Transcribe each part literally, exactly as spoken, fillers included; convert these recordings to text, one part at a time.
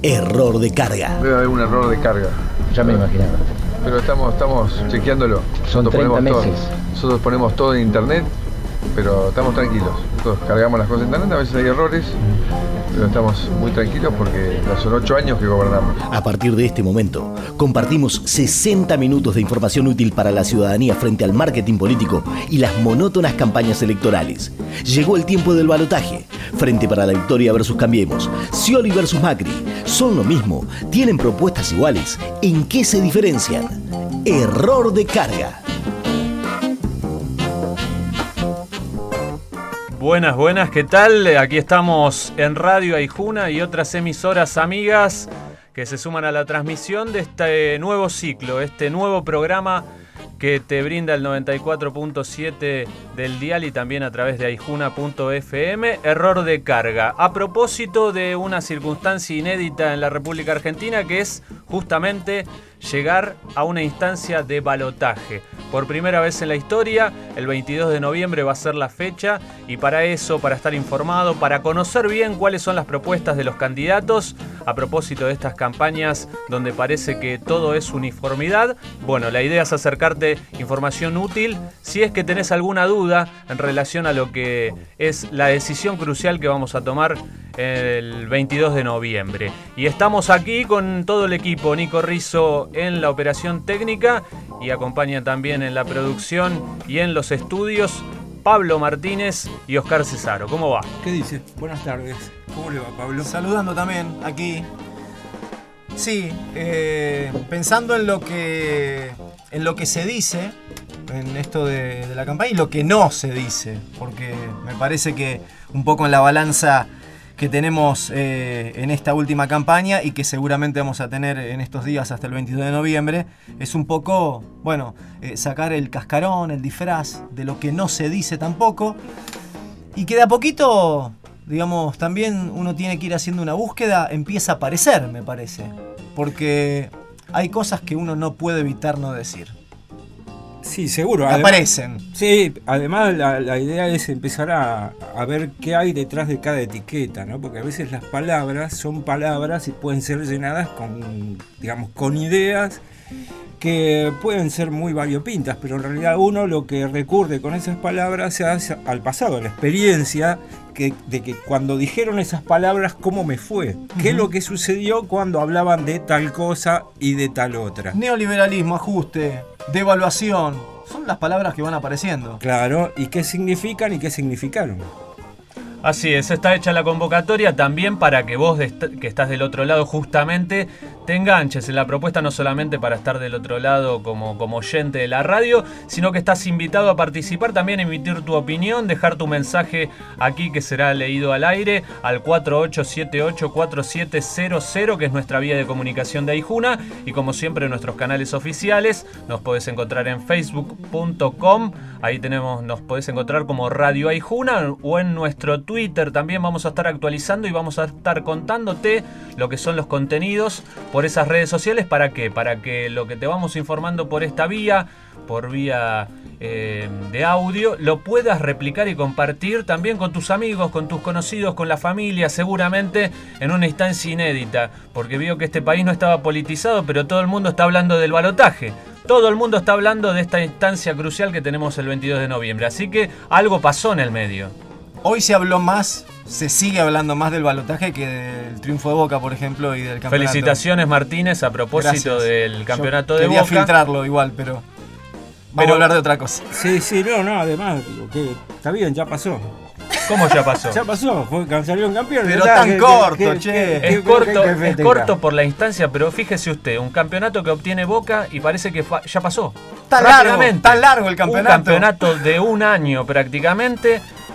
Error de carga. Debe haber un error de carga. Ya me imaginaba. Pero estamos, estamos chequeándolo. Son Nosotros treinta ponemos meses. todo, nosotros ponemos todo en internet, pero estamos tranquilos. Nosotros cargamos las cosas en internet, a veces hay errores, pero estamos muy tranquilos porque ya son ocho años que gobernamos. A partir de este momento, compartimos sesenta minutos de información útil para la ciudadanía frente al marketing político y las monótonas campañas electorales. Llegó el tiempo del balotaje. Frente para la Victoria versus Cambiemos. Scioli versus Macri. ¿Son lo mismo? ¿Tienen propuestas iguales? ¿En qué se diferencian? Error de carga. Buenas, buenas, ¿qué tal? Aquí estamos en Radio Aijuna y otras emisoras amigas que se suman a la transmisión de este nuevo ciclo, este nuevo programa que te brinda el noventa y cuatro punto siete del dial y también a través de aijuna punto efe eme, Error de carga. A propósito de una circunstancia inédita en la República Argentina, que es justamente llegar a una instancia de balotaje. Por primera vez en la historia, el veintidós de noviembre va a ser la fecha y para eso, para estar informado, para conocer bien cuáles son las propuestas de los candidatos, a propósito de estas campañas donde parece que todo es uniformidad, bueno, la idea es acercarte información útil si es que tenés alguna duda en relación a lo que es la decisión crucial que vamos a tomar el veintidós de noviembre. Y estamos aquí con todo el equipo, Nico Rizzo en la operación técnica y acompaña también en la producción y en los estudios Pablo Martínez y Oscar Cesaro. ¿Cómo va? ¿Qué dice? Buenas tardes. ¿Cómo le va, Pablo? Saludando también aquí. Sí, eh, pensando en lo que en lo que se dice en esto de, de la campaña y lo que no se dice, porque me parece que un poco en la balanza que tenemos eh, en esta última campaña y que seguramente vamos a tener en estos días hasta el veintidós de noviembre, es un poco, bueno, eh, sacar el cascarón, el disfraz de lo que no se dice tampoco, y que de a poquito, digamos, también uno tiene que ir haciendo una búsqueda, empieza a aparecer, me parece, porque hay cosas que uno no puede evitar no decir. Sí, seguro. Además, aparecen. Sí, además la, la idea es empezar a, a ver qué hay detrás de cada etiqueta, ¿no? Porque a veces las palabras son palabras y pueden ser llenadas con, digamos, con ideas que pueden ser muy variopintas, pero en realidad uno lo que recurre con esas palabras es al pasado, a la experiencia que, de que cuando dijeron esas palabras, ¿cómo me fue? ¿Qué es lo que sucedió cuando hablaban de tal cosa y de tal otra? Neoliberalismo, ajuste, devaluación, son las palabras que van apareciendo. Claro, ¿y qué significan y qué significaron? Así es, está hecha la convocatoria también para que vos, que estás del otro lado justamente, te enganches en la propuesta, no solamente para estar del otro lado como, como oyente de la radio, sino que estás invitado a participar, también a emitir tu opinión, dejar tu mensaje aquí que será leído al aire al cuatro ocho siete ocho cuatro siete cero cero, que es nuestra vía de comunicación de Aijuna, y como siempre en nuestros canales oficiales, nos podés encontrar en facebook punto com, ahí tenemos, nos podés encontrar como Radio Aijuna, o en nuestro Twitter también vamos a estar actualizando y vamos a estar contándote lo que son los contenidos por esas redes sociales. ¿Para qué? Para que lo que te vamos informando por esta vía, por vía eh, de audio, lo puedas replicar y compartir también con tus amigos, con tus conocidos, con la familia, seguramente en una instancia inédita, porque veo que este país no estaba politizado, pero todo el mundo está hablando del balotaje. Todo el mundo está hablando de esta instancia crucial que tenemos el veintidós de noviembre, así que algo pasó en el medio. Hoy se habló más, se sigue hablando más del balotaje que del triunfo de Boca, por ejemplo, y del campeonato. Felicitaciones, Martínez, a propósito Gracias. del campeonato Yo de quería Boca. Quería filtrarlo igual, pero vamos pero, a hablar de otra cosa. Sí, sí, no, no, además, digo, que está bien, ya pasó. ¿Cómo ya pasó? Ya pasó, fue salieron campeón. Pero tan que, corto, que, che. Que, es, que, corto, que es corto por la instancia, pero fíjese usted, un campeonato que obtiene Boca y parece que fa- ya pasó. Tan largo, tan largo el campeonato. Un campeonato de un año prácticamente.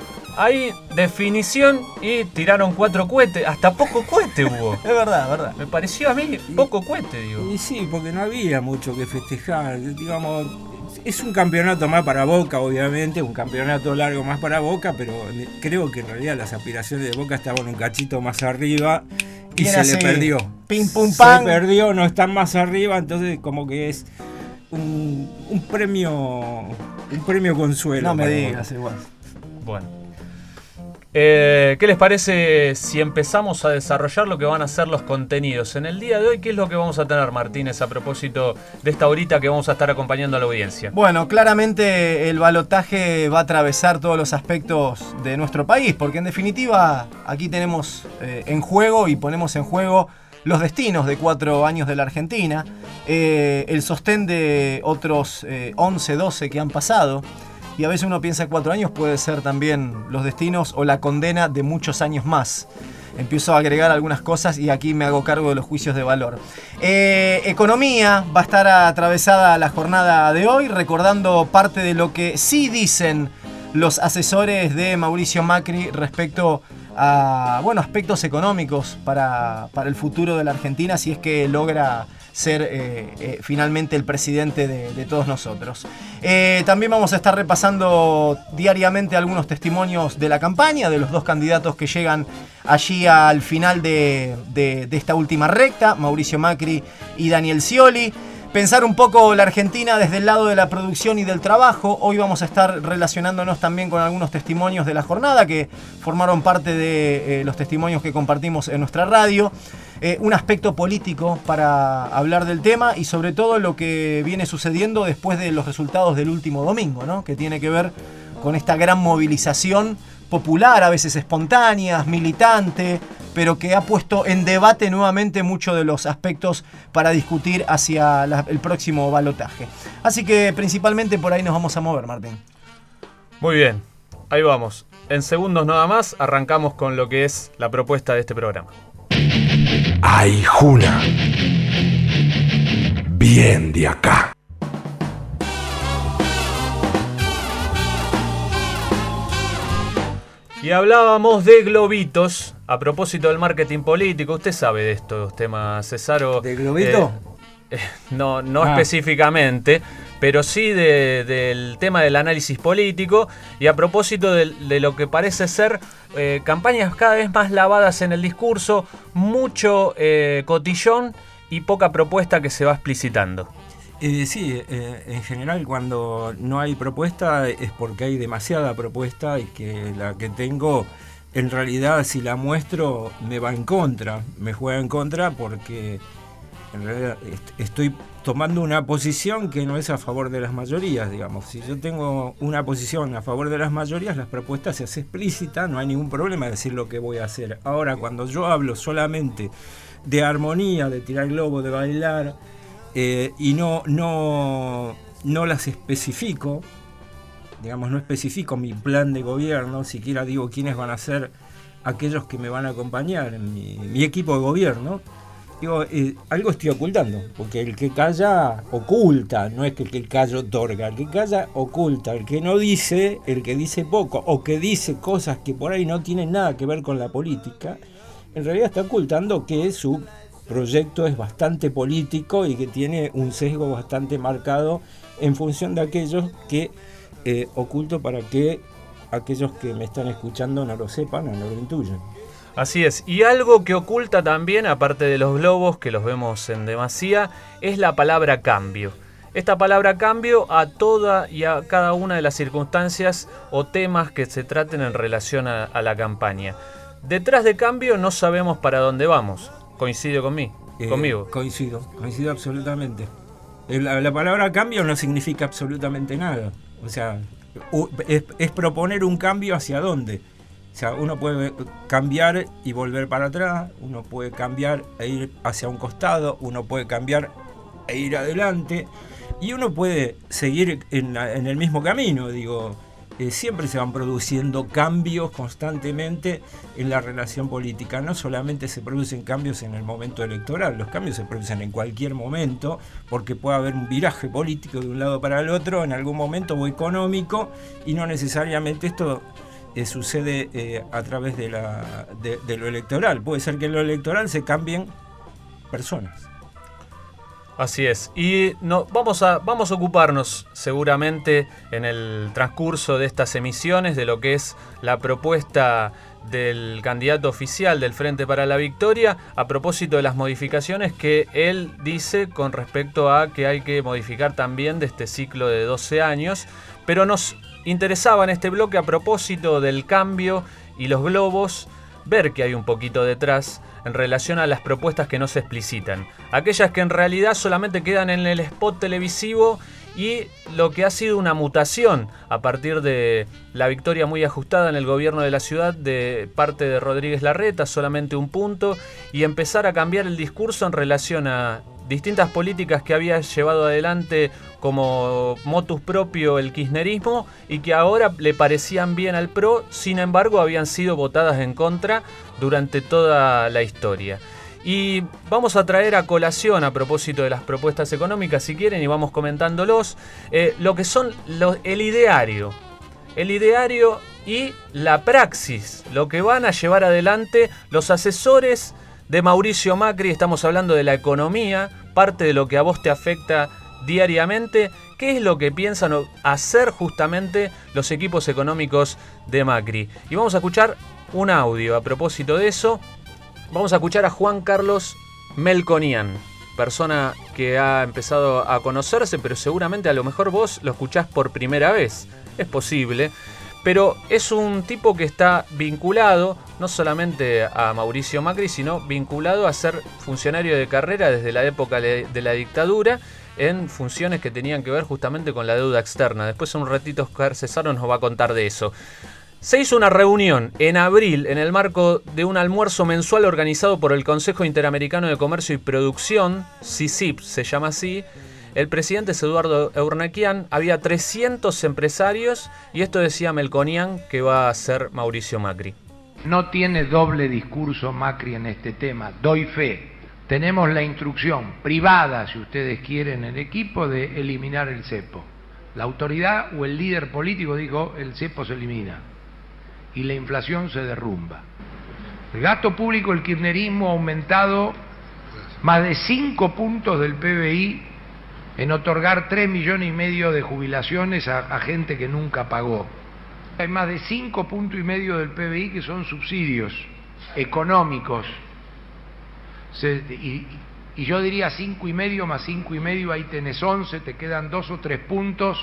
Hay definición y tiraron cuatro cohetes. Hasta poco cohete hubo. Es verdad, es verdad. Me pareció a mí poco cohete, digo. Y sí, porque no había mucho que festejar. Digamos, es un campeonato más para Boca, obviamente. Un campeonato largo más para Boca, pero creo que en realidad las aspiraciones de Boca estaban un cachito más arriba y se así, le perdió. Pim pum pam. Se perdió, no están más arriba, entonces como que es un, un premio un premio consuelo. No me digas igual. Bueno. Eh, ¿Qué les parece si empezamos a desarrollar lo que van a ser los contenidos? En el día de hoy, ¿qué es lo que vamos a tener, Martínez, a propósito de esta horita que vamos a estar acompañando a la audiencia? Bueno, claramente el balotaje va a atravesar todos los aspectos de nuestro país, porque en definitiva aquí tenemos eh, en juego y ponemos en juego los destinos de cuatro años de la Argentina, eh, el sostén de otros eh, once, doce que han pasado. Y a veces uno piensa cuatro años puede ser también los destinos o la condena de muchos años más. Empiezo a agregar algunas cosas y aquí me hago cargo de los juicios de valor. Eh, economía va a estar atravesada la jornada de hoy, recordando parte de lo que sí dicen los asesores de Mauricio Macri respecto a bueno, aspectos económicos para, para el futuro de la Argentina, si es que logra ser eh, eh, finalmente el presidente de, de todos nosotros. Eh, también vamos a estar repasando diariamente algunos testimonios de la campaña, de los dos candidatos que llegan allí al final de, de, de esta última recta, Mauricio Macri y Daniel Scioli. Pensar un poco la Argentina desde el lado de la producción y del trabajo. Hoy vamos a estar relacionándonos también con algunos testimonios de la jornada que formaron parte de eh, los testimonios que compartimos en nuestra radio. Eh, un aspecto político para hablar del tema y sobre todo lo que viene sucediendo después de los resultados del último domingo, ¿no? Que tiene que ver con esta gran movilización popular, a veces espontánea, militante, pero que ha puesto en debate nuevamente muchos de los aspectos para discutir hacia la, el próximo balotaje. Así que principalmente por ahí nos vamos a mover, Martín. Muy bien, ahí vamos. En segundos nada más arrancamos con lo que es la propuesta de este programa. Aijuna. Bien de acá. Y hablábamos de globitos a propósito del marketing político. Usted sabe de estos temas, Cesaro. ¿De globito? Eh, eh, no no ah. específicamente, pero sí de, del tema del análisis político. Y a propósito de, de lo que parece ser eh, campañas cada vez más lavadas en el discurso, mucho eh, cotillón y poca propuesta que se va explicitando. Eh, sí, eh, en general cuando no hay propuesta es porque hay demasiada propuesta y que la que tengo en realidad si la muestro me va en contra, me juega en contra porque en realidad est- estoy tomando una posición que no es a favor de las mayorías, digamos. Si yo tengo una posición a favor de las mayorías, las propuestas se hace explícita, no hay ningún problema en decir lo que voy a hacer. Ahora, cuando yo hablo solamente de armonía, de tirar globo, de bailar, Eh, y no, no, no las especifico, digamos, no especifico mi plan de gobierno, siquiera digo quiénes van a ser aquellos que me van a acompañar en mi, mi equipo de gobierno, digo, eh, algo estoy ocultando, porque el que calla oculta, no es que el que calla otorga, el que calla oculta, el que no dice, el que dice poco, o que dice cosas que por ahí no tienen nada que ver con la política, en realidad está ocultando que su proyecto es bastante político y que tiene un sesgo bastante marcado en función de aquellos que eh, oculto para que aquellos que me están escuchando no lo sepan o no lo intuyan. Así es, y algo que oculta también, aparte de los globos, que los vemos en demasía, es la palabra cambio. Esta palabra cambio a toda y a cada una de las circunstancias o temas que se traten en relación a, a la campaña. Detrás de cambio no sabemos para dónde vamos. ¿Coincide conmigo? Eh, conmigo? Coincido, coincido absolutamente. La, la palabra cambio no significa absolutamente nada. O sea, es, es proponer un cambio hacia dónde. O sea, uno puede cambiar y volver para atrás, uno puede cambiar e ir hacia un costado, uno puede cambiar e ir adelante, y uno puede seguir en, la, en el mismo camino, digo. Eh, siempre se van produciendo cambios constantemente en la relación política. No solamente se producen cambios en el momento electoral, los cambios se producen en cualquier momento, porque puede haber un viraje político de un lado para el otro, en algún momento o económico, y no necesariamente esto eh, sucede eh, a través de, la, de, de lo electoral. Puede ser que en lo electoral se cambien personas. Así es, y no, vamos, a, vamos a ocuparnos seguramente en el transcurso de estas emisiones de lo que es la propuesta del candidato oficial del Frente para la Victoria a propósito de las modificaciones que él dice con respecto a que hay que modificar también de este ciclo de doce años, pero nos interesaba en este bloque a propósito del cambio y los globos, ver que hay un poquito detrás en relación a las propuestas que no se explicitan. Aquellas que en realidad solamente quedan en el spot televisivo y lo que ha sido una mutación a partir de la victoria muy ajustada en el gobierno de la ciudad de parte de Rodríguez Larreta, solamente un punto, y empezar a cambiar el discurso en relación a distintas políticas que había llevado adelante como motus propio el kirchnerismo y que ahora le parecían bien al PRO, sin embargo habían sido votadas en contra durante toda la historia. Y vamos a traer a colación, a propósito de las propuestas económicas, si quieren, y vamos comentándolos, eh, lo que son los, el ideario. El ideario y la praxis, lo que van a llevar adelante los asesores de Mauricio Macri. Estamos hablando de la economía, parte de lo que a vos te afecta diariamente. ¿Qué es lo que piensan hacer justamente los equipos económicos de Macri? Y vamos a escuchar un audio a propósito de eso. Vamos a escuchar a Juan Carlos Melconian, persona que ha empezado a conocerse, pero seguramente a lo mejor vos lo escuchás por primera vez. Es posible, pero es un tipo que está vinculado no solamente a Mauricio Macri, sino vinculado a ser funcionario de carrera desde la época de la dictadura en funciones que tenían que ver justamente con la deuda externa. Después en un ratito Oscar Cesaro nos va a contar de eso. Se hizo una reunión en abril en el marco de un almuerzo mensual organizado por el Consejo Interamericano de Comercio y Producción, C I C I P se llama así. El presidente es Eduardo Eurnequian, había trescientos empresarios y esto decía Melconian que va a ser Mauricio Macri. No tiene doble discurso Macri en este tema, doy fe. Tenemos la instrucción privada, si ustedes quieren, en el equipo de eliminar el cepo. La autoridad o el líder político dijo el cepo se elimina y la inflación se derrumba. El gasto público, el kirchnerismo ha aumentado más de cinco puntos del P B I en otorgar tres millones y medio de jubilaciones a, a gente que nunca pagó. Hay más de cinco puntos y medio del P B I que son subsidios económicos. Se, y, y yo diría cinco y medio más cinco y medio, ahí tenés once, te quedan dos o tres puntos.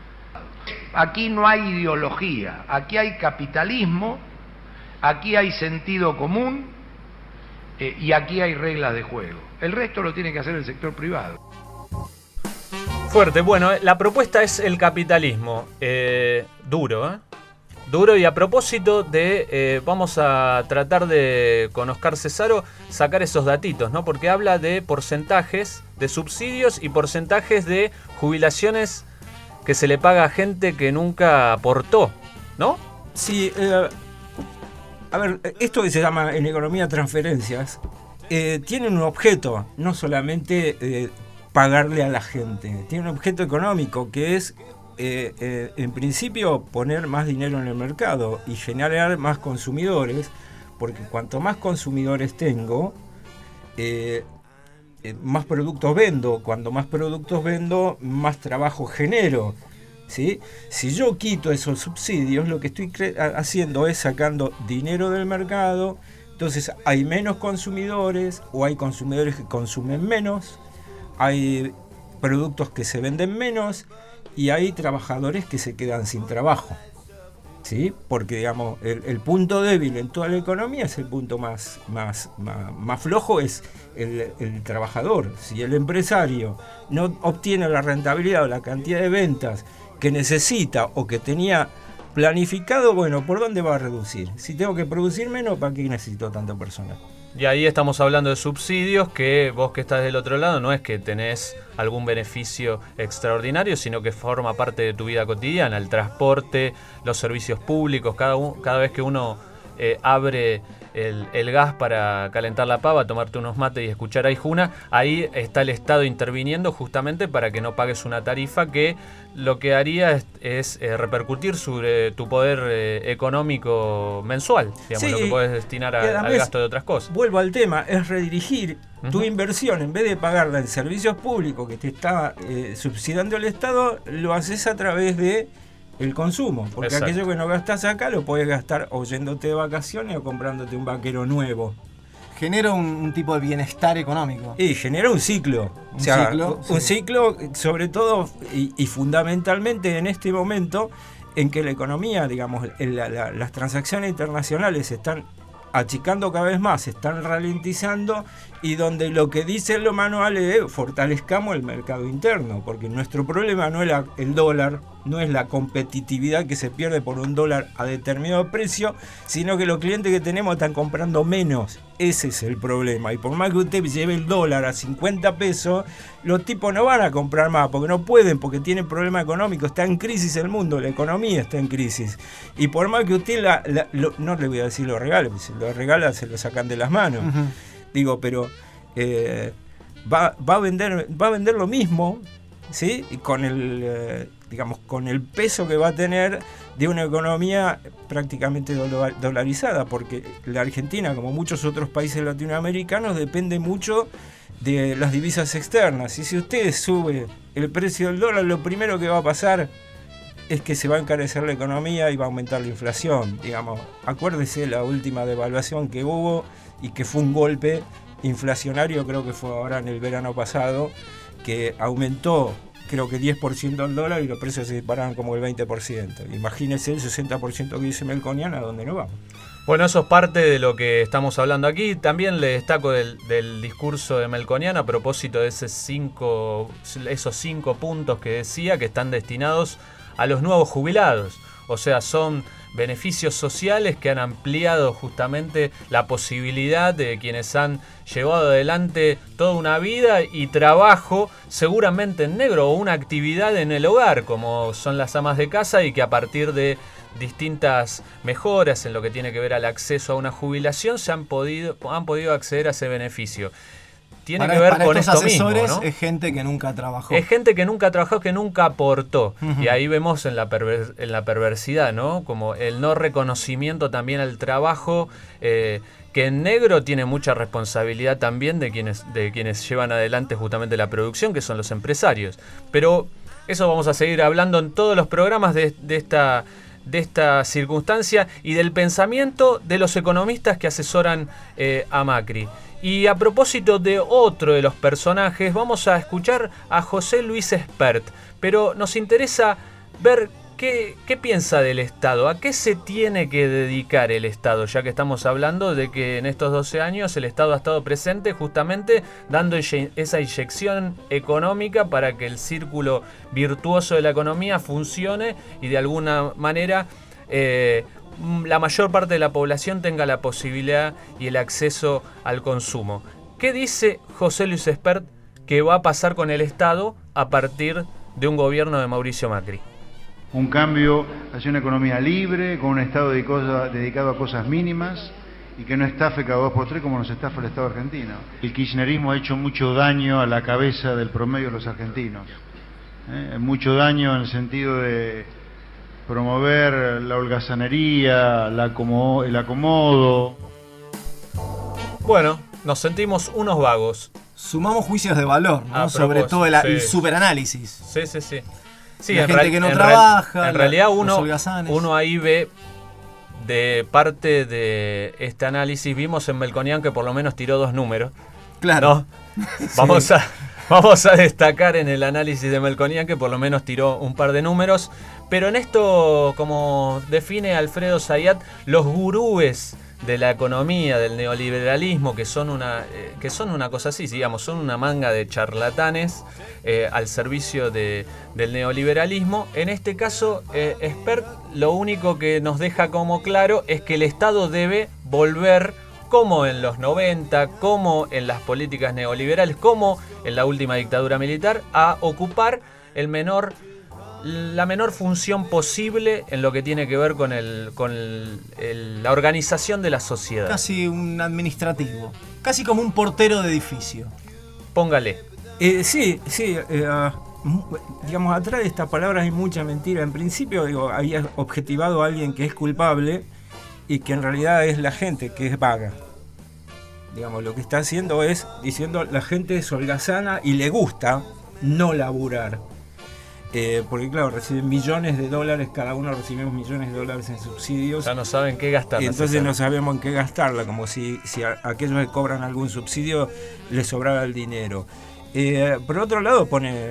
Aquí no hay ideología, aquí hay capitalismo, aquí hay sentido común eh, y aquí hay reglas de juego. El resto lo tiene que hacer el sector privado. Fuerte, bueno, la propuesta es el capitalismo, eh, duro, ¿eh? Duro, y a propósito de, eh, vamos a tratar de, con Oscar Cesaro, sacar esos datitos, ¿no? Porque habla de porcentajes de subsidios y porcentajes de jubilaciones que se le paga a gente que nunca aportó, ¿no? Sí, eh, a ver, esto que se llama en economía transferencias, eh, tiene un objeto, no solamente eh, pagarle a la gente, tiene un objeto económico que es, eh, eh, en principio, poner más dinero en el mercado y generar más consumidores, porque cuanto más consumidores tengo, eh, más productos vendo, cuando más productos vendo, más trabajo genero, ¿sí? Si yo quito esos subsidios, lo que estoy haciendo es sacando dinero del mercado, entonces hay menos consumidores, o hay consumidores que consumen menos, hay productos que se venden menos, y hay trabajadores que se quedan sin trabajo, ¿sí? Porque, digamos, el, el punto débil en toda la economía es el punto más, más, más, más flojo, es el, el trabajador. Si el empresario no obtiene la rentabilidad o la cantidad de ventas que necesita o que tenía planificado, bueno, ¿por dónde va a reducir? Si tengo que producir menos, ¿para qué necesito tanta persona? Y ahí estamos hablando de subsidios que vos que estás del otro lado no es que tenés algún beneficio extraordinario, sino que forma parte de tu vida cotidiana, el transporte, los servicios públicos. Cada, un, cada vez que uno eh, abre el, el gas para calentar la pava, tomarte unos mates y escuchar a Aijuna, ahí está el Estado interviniendo justamente para que no pagues una tarifa que lo que haría es, es eh, repercutir sobre tu poder eh, económico mensual, digamos, sí, lo que podés destinar a, al gasto de otras cosas. Vuelvo al tema, es redirigir uh-huh. tu inversión, en vez de pagarla en servicios públicos que te está eh, subsidiando el Estado, lo haces a través de el consumo, porque Exacto. aquello que no gastas acá lo podés gastar o yéndote de vacaciones o comprándote un vaquero nuevo. Genera un, un tipo de bienestar económico. Y genera un ciclo. Un o sea, ciclo, un sí. ciclo, sobre todo y, y fundamentalmente en este momento, en que la economía, digamos, la, la, las transacciones internacionales se están achicando cada vez más, se están ralentizando, y donde lo que dicen los manuales es fortalezcamos el mercado interno, porque nuestro problema no es la, el dólar, no es la competitividad que se pierde por un dólar a determinado precio, sino que los clientes que tenemos están comprando menos. Ese es el problema, y por más que usted lleve el dólar a cincuenta pesos, los tipos no van a comprar más, porque no pueden, porque tienen problemas económicos, está en crisis el mundo, la economía está en crisis, y por más que usted, la, la, lo, no le voy a decir los regalos, porque si los regala se lo sacan de las manos, uh-huh. digo, pero eh, va, va, a vender, va a vender lo mismo, ¿sí? Y con el, eh, digamos, con el peso que va a tener de una economía prácticamente dolarizada, porque la Argentina, como muchos otros países latinoamericanos, depende mucho de las divisas externas. Y si usted sube el precio del dólar, lo primero que va a pasar es que se va a encarecer la economía y va a aumentar la inflación. Digamos, acuérdese la última devaluación que hubo y que fue un golpe inflacionario, creo que fue ahora en el verano pasado, que aumentó creo que diez por ciento el dólar y los precios se dispararon como el veinte por ciento. Imagínense el sesenta por ciento que dice Melconian, ¿a dónde nos vamos? Bueno, eso es parte de lo que estamos hablando aquí. También le destaco del, del discurso de Melconian a propósito de ese cinco, esos cinco puntos que decía que están destinados a los nuevos jubilados. O sea, son beneficios sociales que han ampliado justamente la posibilidad de quienes han llevado adelante toda una vida y trabajo, seguramente en negro, o una actividad en el hogar, como son las amas de casa, y que a partir de distintas mejoras en lo que tiene que ver al acceso a una jubilación se han podido, han podido acceder a ese beneficio. Tiene para, que ver para con estos esto asesores, mismo, ¿no? Es gente que nunca trabajó. Es gente que nunca trabajó, que nunca aportó. Uh-huh. Y ahí vemos en la, perver- en la perversidad, ¿no? Como el no reconocimiento también al trabajo, eh, que en negro tiene mucha responsabilidad también de quienes, de quienes llevan adelante justamente la producción, que son los empresarios. Pero eso vamos a seguir hablando en todos los programas de, de esta... de esta circunstancia y del pensamiento de los economistas que asesoran eh, a Macri. Y a propósito de otro de los personajes, vamos a escuchar a José Luis Espert, pero nos interesa ver qué, qué piensa del Estado, a qué se tiene que dedicar el Estado, ya que estamos hablando de que en estos doce años el Estado ha estado presente justamente dando esa inyección económica para que el círculo virtuoso de la economía funcione y de alguna manera eh, la mayor parte de la población tenga la posibilidad y el acceso al consumo. ¿Qué dice José Luis Espert que va a pasar con el Estado a partir de un gobierno de Mauricio Macri? Un cambio hacia una economía libre, con un Estado dedicado a cosas mínimas y que no estafe cada dos por tres como nos estafa el Estado argentino. El kirchnerismo ha hecho mucho daño a la cabeza del promedio de los argentinos. ¿Eh? Mucho daño en el sentido de promover la holgazanería, la acomodo, el acomodo. Bueno, nos sentimos unos vagos. Sumamos juicios de valor, ¿no? Ah, Sobre todo el, sí. el superanálisis. Sí, sí, sí. Sí, la en gente real, que no en trabaja. Real, en la, realidad uno, uno ahí ve de parte de este análisis, vimos en Melconian que por lo menos tiró dos números. Claro. ¿No? Vamos, sí. a, vamos a destacar en el análisis de Melconian que por lo menos tiró un par de números. Pero en esto, como define Alfredo Zayat, los gurúes de la economía, del neoliberalismo, que son una eh, que son una cosa así, digamos, son una manga de charlatanes eh, al servicio de, del neoliberalismo. En este caso, eh, Espert lo único que nos deja como claro es que el Estado debe volver, como en los noventa, como en las políticas neoliberales, como en la última dictadura militar, a ocupar el menor la menor función posible en lo que tiene que ver con el con el, el, la organización de la sociedad. Casi un administrativo, casi como un portero de edificio. Póngale. Eh, sí, sí, eh, uh, digamos, atrás de esta palabra hay mucha mentira. En principio, digo, había objetivado a alguien que es culpable y que en realidad es la gente que es vaga. Digamos, lo que está haciendo es diciendo la gente es holgazana y le gusta no laburar. Eh, porque claro, reciben millones de dólares, cada uno recibimos millones de dólares en subsidios. Ya no saben qué gastar. Y entonces no sabemos en qué gastarla, como si, si a, a aquellos que cobran algún subsidio les sobrara el dinero. Eh, por otro lado pone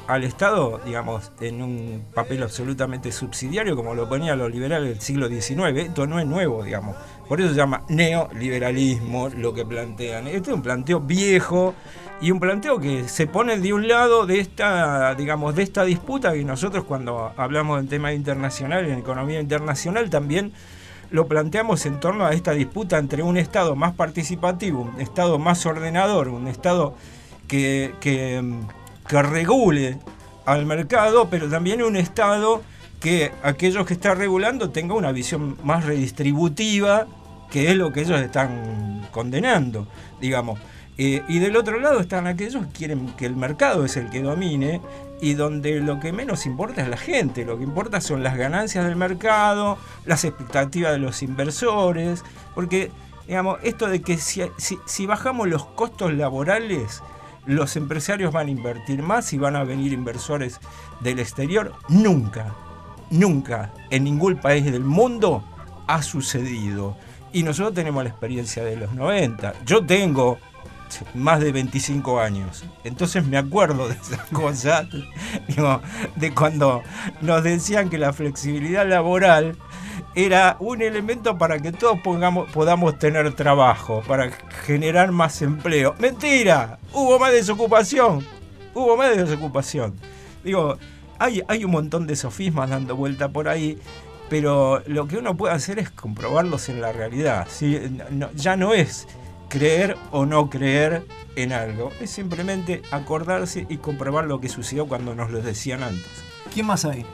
al Estado, digamos, en un papel absolutamente subsidiario, como lo ponían los liberales del siglo diecinueve. Esto no es nuevo, digamos. Por eso se llama neoliberalismo lo que plantean. Este es un planteo viejo y un planteo que se pone de un lado de esta, digamos, de esta disputa que nosotros cuando hablamos del tema internacional, en economía internacional, también lo planteamos en torno a esta disputa entre un Estado más participativo, un Estado más ordenador, un Estado que, que, que regule al mercado, pero también un Estado que aquellos que está regulando tengan una visión más redistributiva, que es lo que ellos están condenando, digamos. Eh, y del otro lado están aquellos que quieren que el mercado es el que domine y donde lo que menos importa es la gente, lo que importa son las ganancias del mercado, las expectativas de los inversores, porque, digamos, esto de que si, si, si bajamos los costos laborales, los empresarios van a invertir más y van a venir inversores del exterior, nunca, nunca en ningún país del mundo ha sucedido. Y nosotros tenemos la experiencia de los noventa. Yo tengo más de veinticinco años, entonces me acuerdo de esas cosas, digo, de cuando nos decían que la flexibilidad laboral era un elemento para que todos pongamos, podamos tener trabajo, para generar más empleo. ¡Mentira! Hubo más desocupación, hubo más desocupación. Digo, hay, hay un montón de sofismas dando vuelta por ahí, pero lo que uno puede hacer es comprobarlos en la realidad, ¿sí? No, ya no es creer o no creer en algo, es simplemente acordarse y comprobar lo que sucedió cuando nos lo decían antes. ¿Quién más hay?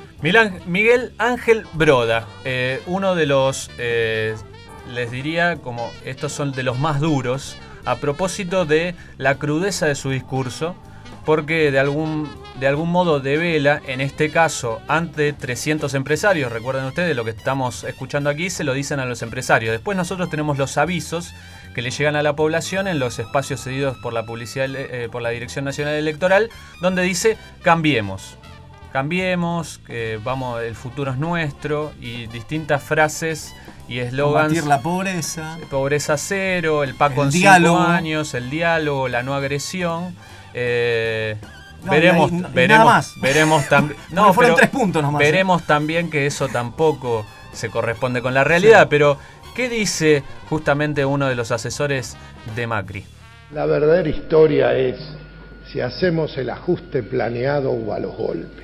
Miguel Ángel Broda, eh, uno de los, eh, les diría, como estos son de los más duros, a propósito de la crudeza de su discurso, porque de algún, de algún modo devela, en este caso, ante trescientos empresarios, recuerden ustedes, lo que estamos escuchando aquí se lo dicen a los empresarios. Después nosotros tenemos los avisos que le llegan a la población en los espacios cedidos por la publicidad, eh, por la Dirección Nacional Electoral, donde dice cambiemos. Cambiemos, que vamos, el futuro es nuestro, y distintas frases y eslogans. Combatir la pobreza. Pobreza cero, el Paco en cinco años, el diálogo, la no agresión. Eh, no, veremos, y, y veremos, nada más. veremos también. No, fueron pero tres puntos nomás. Veremos eh. también que eso tampoco se corresponde con la realidad, sí. Pero ¿qué dice justamente uno de los asesores de Macri? La verdadera historia es si hacemos el ajuste planeado o a los golpes.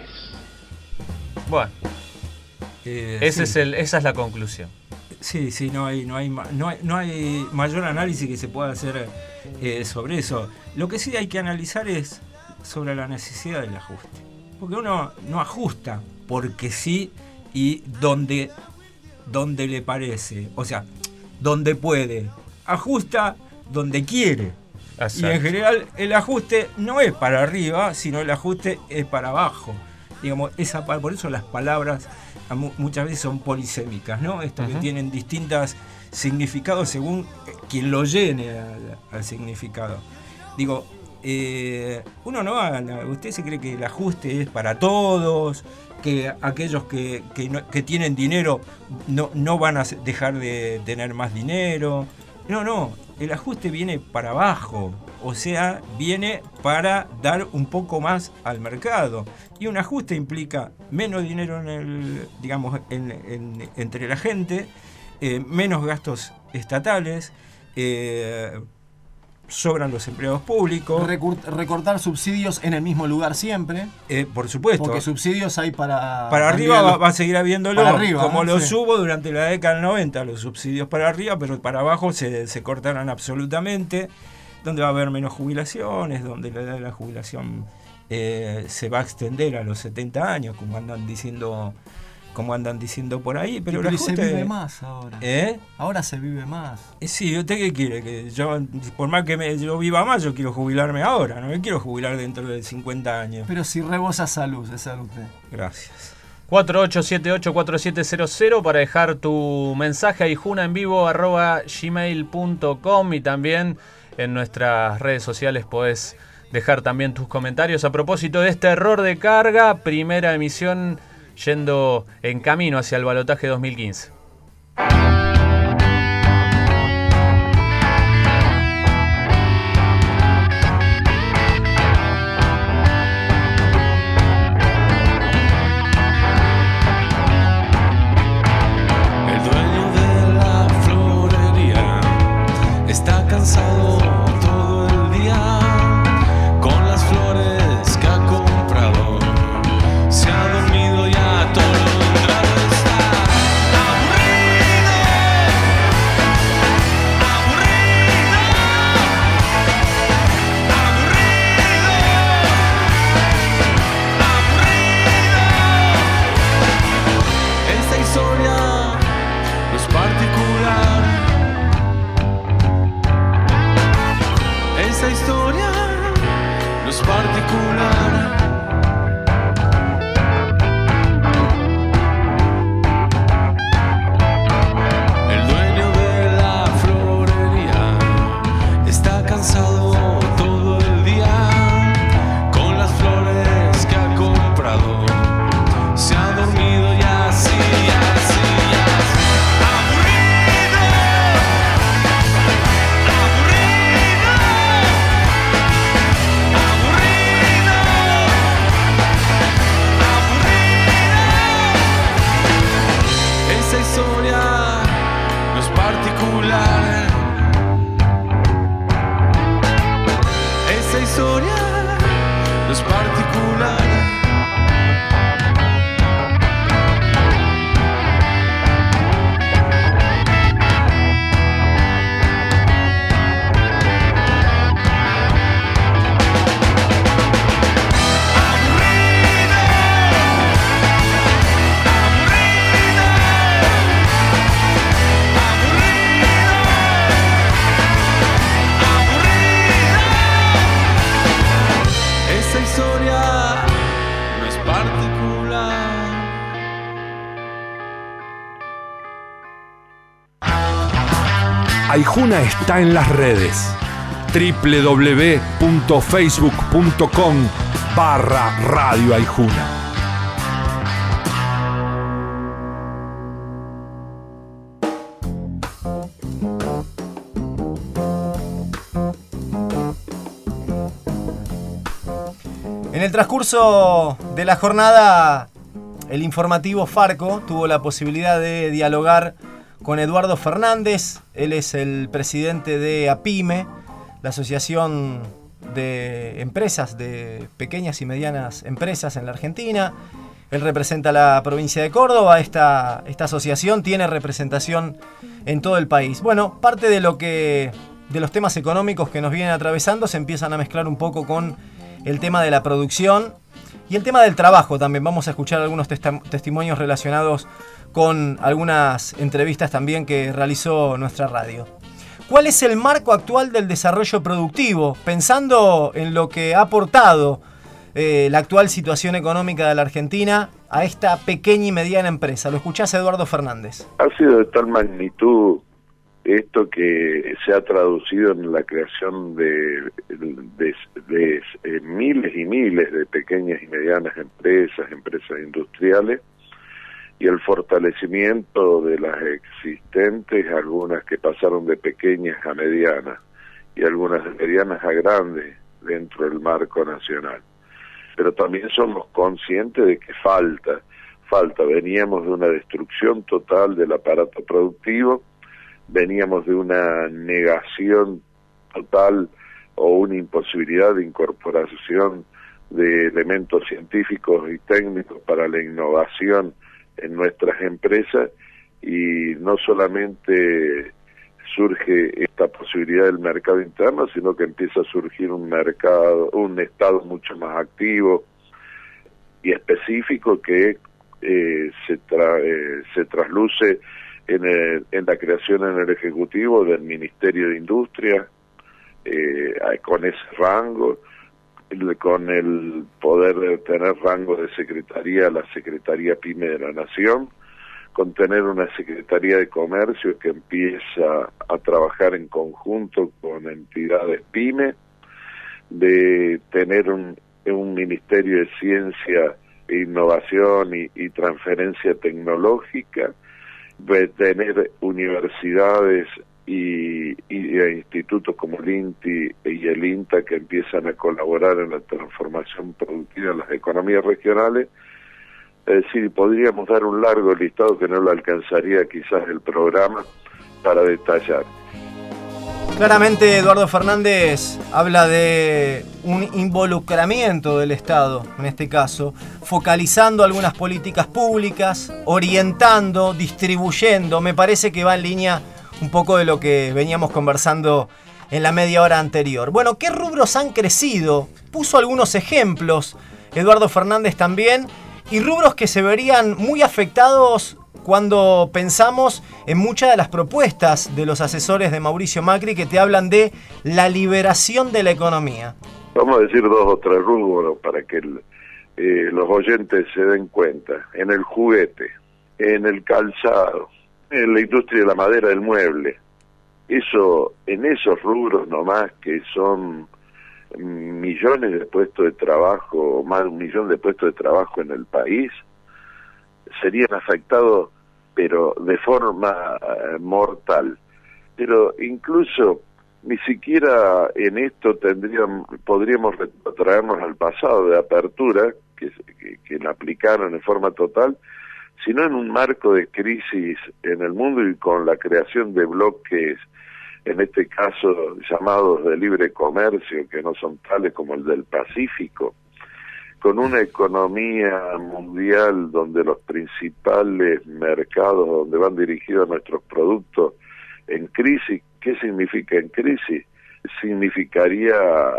Bueno, eh, ese sí. es el, esa es la conclusión. Sí, sí, no hay, no hay, no hay, no hay mayor análisis que se pueda hacer eh, sobre eso. Lo que sí hay que analizar es sobre la necesidad del ajuste. Porque uno no ajusta porque sí y donde, donde le parece. O sea, donde puede. Ajusta donde quiere. Exacto. Y en general el ajuste no es para arriba, sino el ajuste es para abajo. Digamos, esa, por eso las palabras muchas veces son polisémicas, ¿no? Esto uh-huh. que tienen distintos significados según quien lo llene al, al significado. Digo, eh, uno no habla, usted se cree que el ajuste es para todos, que aquellos que, que, no, que tienen dinero no, no van a dejar de tener más dinero. No, no, el ajuste viene para abajo. O sea, viene para dar un poco más al mercado. Y un ajuste implica menos dinero en el, digamos, en, en, entre la gente, eh, menos gastos estatales, eh, sobran los empleados públicos. Recortar subsidios en el mismo lugar siempre. Eh, por supuesto. Porque subsidios hay para... Para arriba va, va a seguir habiéndolo. Para arriba, como ¿no? lo Sí. hubo durante la década del noventa, los subsidios para arriba, pero para abajo se, se cortaron absolutamente. Donde va a haber menos jubilaciones, donde la edad de la jubilación eh, se va a extender a los setenta años, como andan diciendo, como andan diciendo por ahí. Pero, pero el ajuste, se vive más ahora. ¿Eh? Ahora se vive más. Eh, sí, ¿usted qué quiere? Que yo, por más que me, yo viva más, yo quiero jubilarme ahora, no me quiero jubilar dentro de cincuenta años. Pero si rebosa salud, es salud. Gracias. cuatro ocho siete ocho cuatro siete cero cero para dejar tu mensaje a ijuna en vivo arroba gmail punto com, y también en nuestras redes sociales podés dejar también tus comentarios a propósito de este error de carga, primera emisión yendo en camino hacia el balotaje dos mil quince. está cansado todo el día con las flores que ha comprado. Se ha dormido ya todo lo entrado. Está aburrido, aburrido, aburrido, aburrido. Esta historia no es particular. Esta historia no es particular. El dueño de la florería está cansado todo el día con las flores que ha comprado. Se ha dormido ya así, así, así. Aburrido, aburrido, aburrido, aburrido. Esa historia no es particular. Esa historia no es particular. Esa historia no es particular. Aijuna está en las redes. doble u doble u doble u punto facebook punto com barra Radio Aijuna. En el transcurso de la jornada, el informativo Farco tuvo la posibilidad de dialogar con Eduardo Fernández. Él es el presidente de APYME, la Asociación de Empresas, de Pequeñas y Medianas Empresas en la Argentina. Él representa a la provincia de Córdoba. Esta, esta asociación tiene representación en todo el país. Bueno, parte de lo que de los temas económicos que nos vienen atravesando se empiezan a mezclar un poco con el tema de la producción y el tema del trabajo también. Vamos a escuchar algunos testa- testimonios relacionados con algunas entrevistas también que realizó nuestra radio. ¿Cuál es el marco actual del desarrollo productivo? Pensando en lo que ha aportado eh, la actual situación económica de la Argentina a esta pequeña y mediana empresa. Lo escuchás, Eduardo Fernández. Ha sido de tal magnitud esto que se ha traducido en la creación de, de, de, de miles y miles de pequeñas y medianas empresas, empresas industriales, y el fortalecimiento de las existentes, algunas que pasaron de pequeñas a medianas, y algunas de medianas a grandes dentro del marco nacional. Pero también somos conscientes de que falta, falta, veníamos de una destrucción total del aparato productivo, veníamos de una negación total o una imposibilidad de incorporación de elementos científicos y técnicos para la innovación en nuestras empresas, y no solamente surge esta posibilidad del mercado interno, sino que empieza a surgir un mercado, un Estado mucho más activo y específico que eh, se, tra eh, se trasluce en, el, en la creación en el Ejecutivo del Ministerio de Industria, eh, con ese rango, con el poder de tener rango de secretaría, la Secretaría PYME de la Nación, con tener una Secretaría de Comercio que empieza a trabajar en conjunto con entidades PYME, de tener un, un Ministerio de Ciencia e Innovación y, y Transferencia Tecnológica, de tener universidades y, y institutos como el INTI y el INTA que empiezan a colaborar en la transformación productiva de las economías regionales. Es decir, podríamos dar un largo listado que no lo alcanzaría quizás el programa para detallar. Claramente Eduardo Fernández habla de un involucramiento del Estado, en este caso, focalizando algunas políticas públicas, orientando, distribuyendo. Me parece que va en línea un poco de lo que veníamos conversando en la media hora anterior. Bueno, ¿qué rubros han crecido? Puso algunos ejemplos, Eduardo Fernández también, y rubros que se verían muy afectados cuando pensamos en muchas de las propuestas de los asesores de Mauricio Macri que te hablan de la liberación de la economía. Vamos a decir dos o tres rubros para que el, eh, los oyentes se den cuenta. En el juguete, en el calzado, en la industria de la madera del mueble. Eso, en esos rubros nomás, que son millones de puestos de trabajo, más de un millón de puestos de trabajo en el país, serían afectados, pero de forma uh, mortal. Pero incluso ni siquiera en esto tendrían, podríamos retrotraernos al pasado de apertura, que, que, que la aplicaron en forma total, sino en un marco de crisis en el mundo y con la creación de bloques, en este caso llamados de libre comercio, que no son tales como el del Pacífico, con una economía mundial donde los principales mercados donde van dirigidos nuestros productos en crisis. ¿Qué significa en crisis? Significaría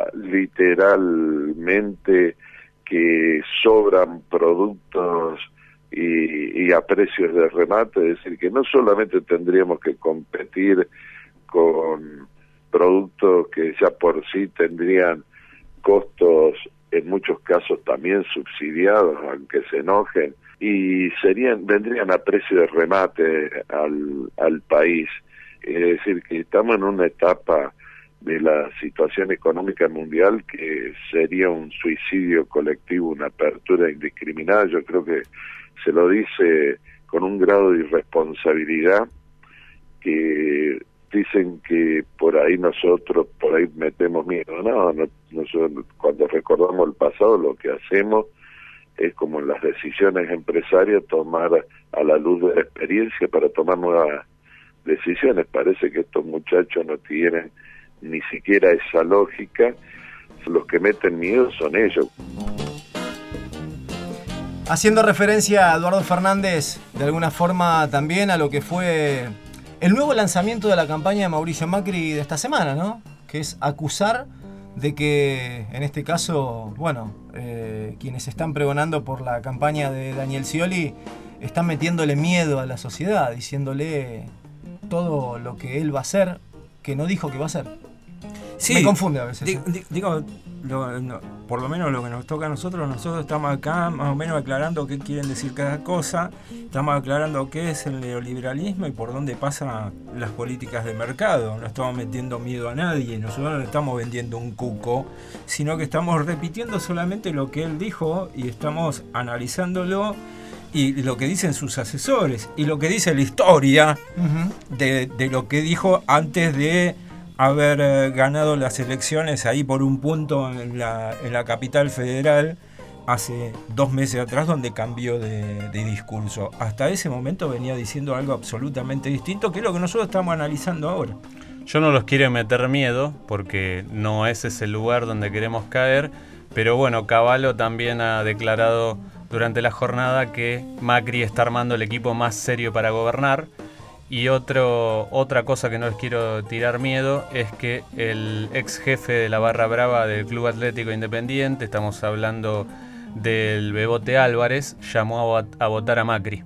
literalmente que sobran productos y, y a precios de remate, es decir, que no solamente tendríamos que competir con productos que ya por sí tendrían costos en muchos casos también subsidiados, aunque se enojen, y serían vendrían a precio de remate al, al país. Es decir, que estamos en una etapa de la situación económica mundial que sería un suicidio colectivo, una apertura indiscriminada. Yo creo que se lo dice con un grado de irresponsabilidad que dicen que por ahí nosotros, por ahí metemos miedo. No, no, nosotros cuando recordamos el pasado lo que hacemos es como en las decisiones empresarias tomar a la luz de la experiencia para tomar nuevas decisiones. Parece que estos muchachos no tienen ni siquiera esa lógica. Los que meten miedo son ellos. Haciendo referencia a Eduardo Fernández, de alguna forma también a lo que fue el nuevo lanzamiento de la campaña de Mauricio Macri de esta semana, ¿no? Que es acusar de que, en este caso, bueno, eh, quienes están pregonando por la campaña de Daniel Scioli están metiéndole miedo a la sociedad, diciéndole todo lo que él va a hacer, que no dijo que va a hacer. Sí, me confunde a veces. Digo, digo lo, no, por lo menos lo que nos toca a nosotros, nosotros estamos acá más o menos aclarando qué quieren decir cada cosa, estamos aclarando qué es el neoliberalismo y por dónde pasan las políticas de mercado. No estamos metiendo miedo a nadie, nosotros no estamos vendiendo un cuco, sino que estamos repitiendo solamente lo que él dijo y estamos analizándolo y lo que dicen sus asesores y lo que dice la historia uh-huh. de, de lo que dijo antes de haber eh, ganado las elecciones ahí por un punto en la, en la capital federal hace dos meses atrás, donde cambió de, de discurso. Hasta ese momento venía diciendo algo absolutamente distinto, que es lo que nosotros estamos analizando ahora. Yo no los quiero meter miedo, porque no ese es el lugar donde queremos caer, pero bueno, Cavallo también ha declarado durante la jornada que Macri está armando el equipo más serio para gobernar. Y otro, otra cosa que no les quiero tirar miedo es que el ex jefe de la barra brava del Club Atlético Independiente, estamos hablando del Bebote Álvarez, llamó a, a votar a Macri.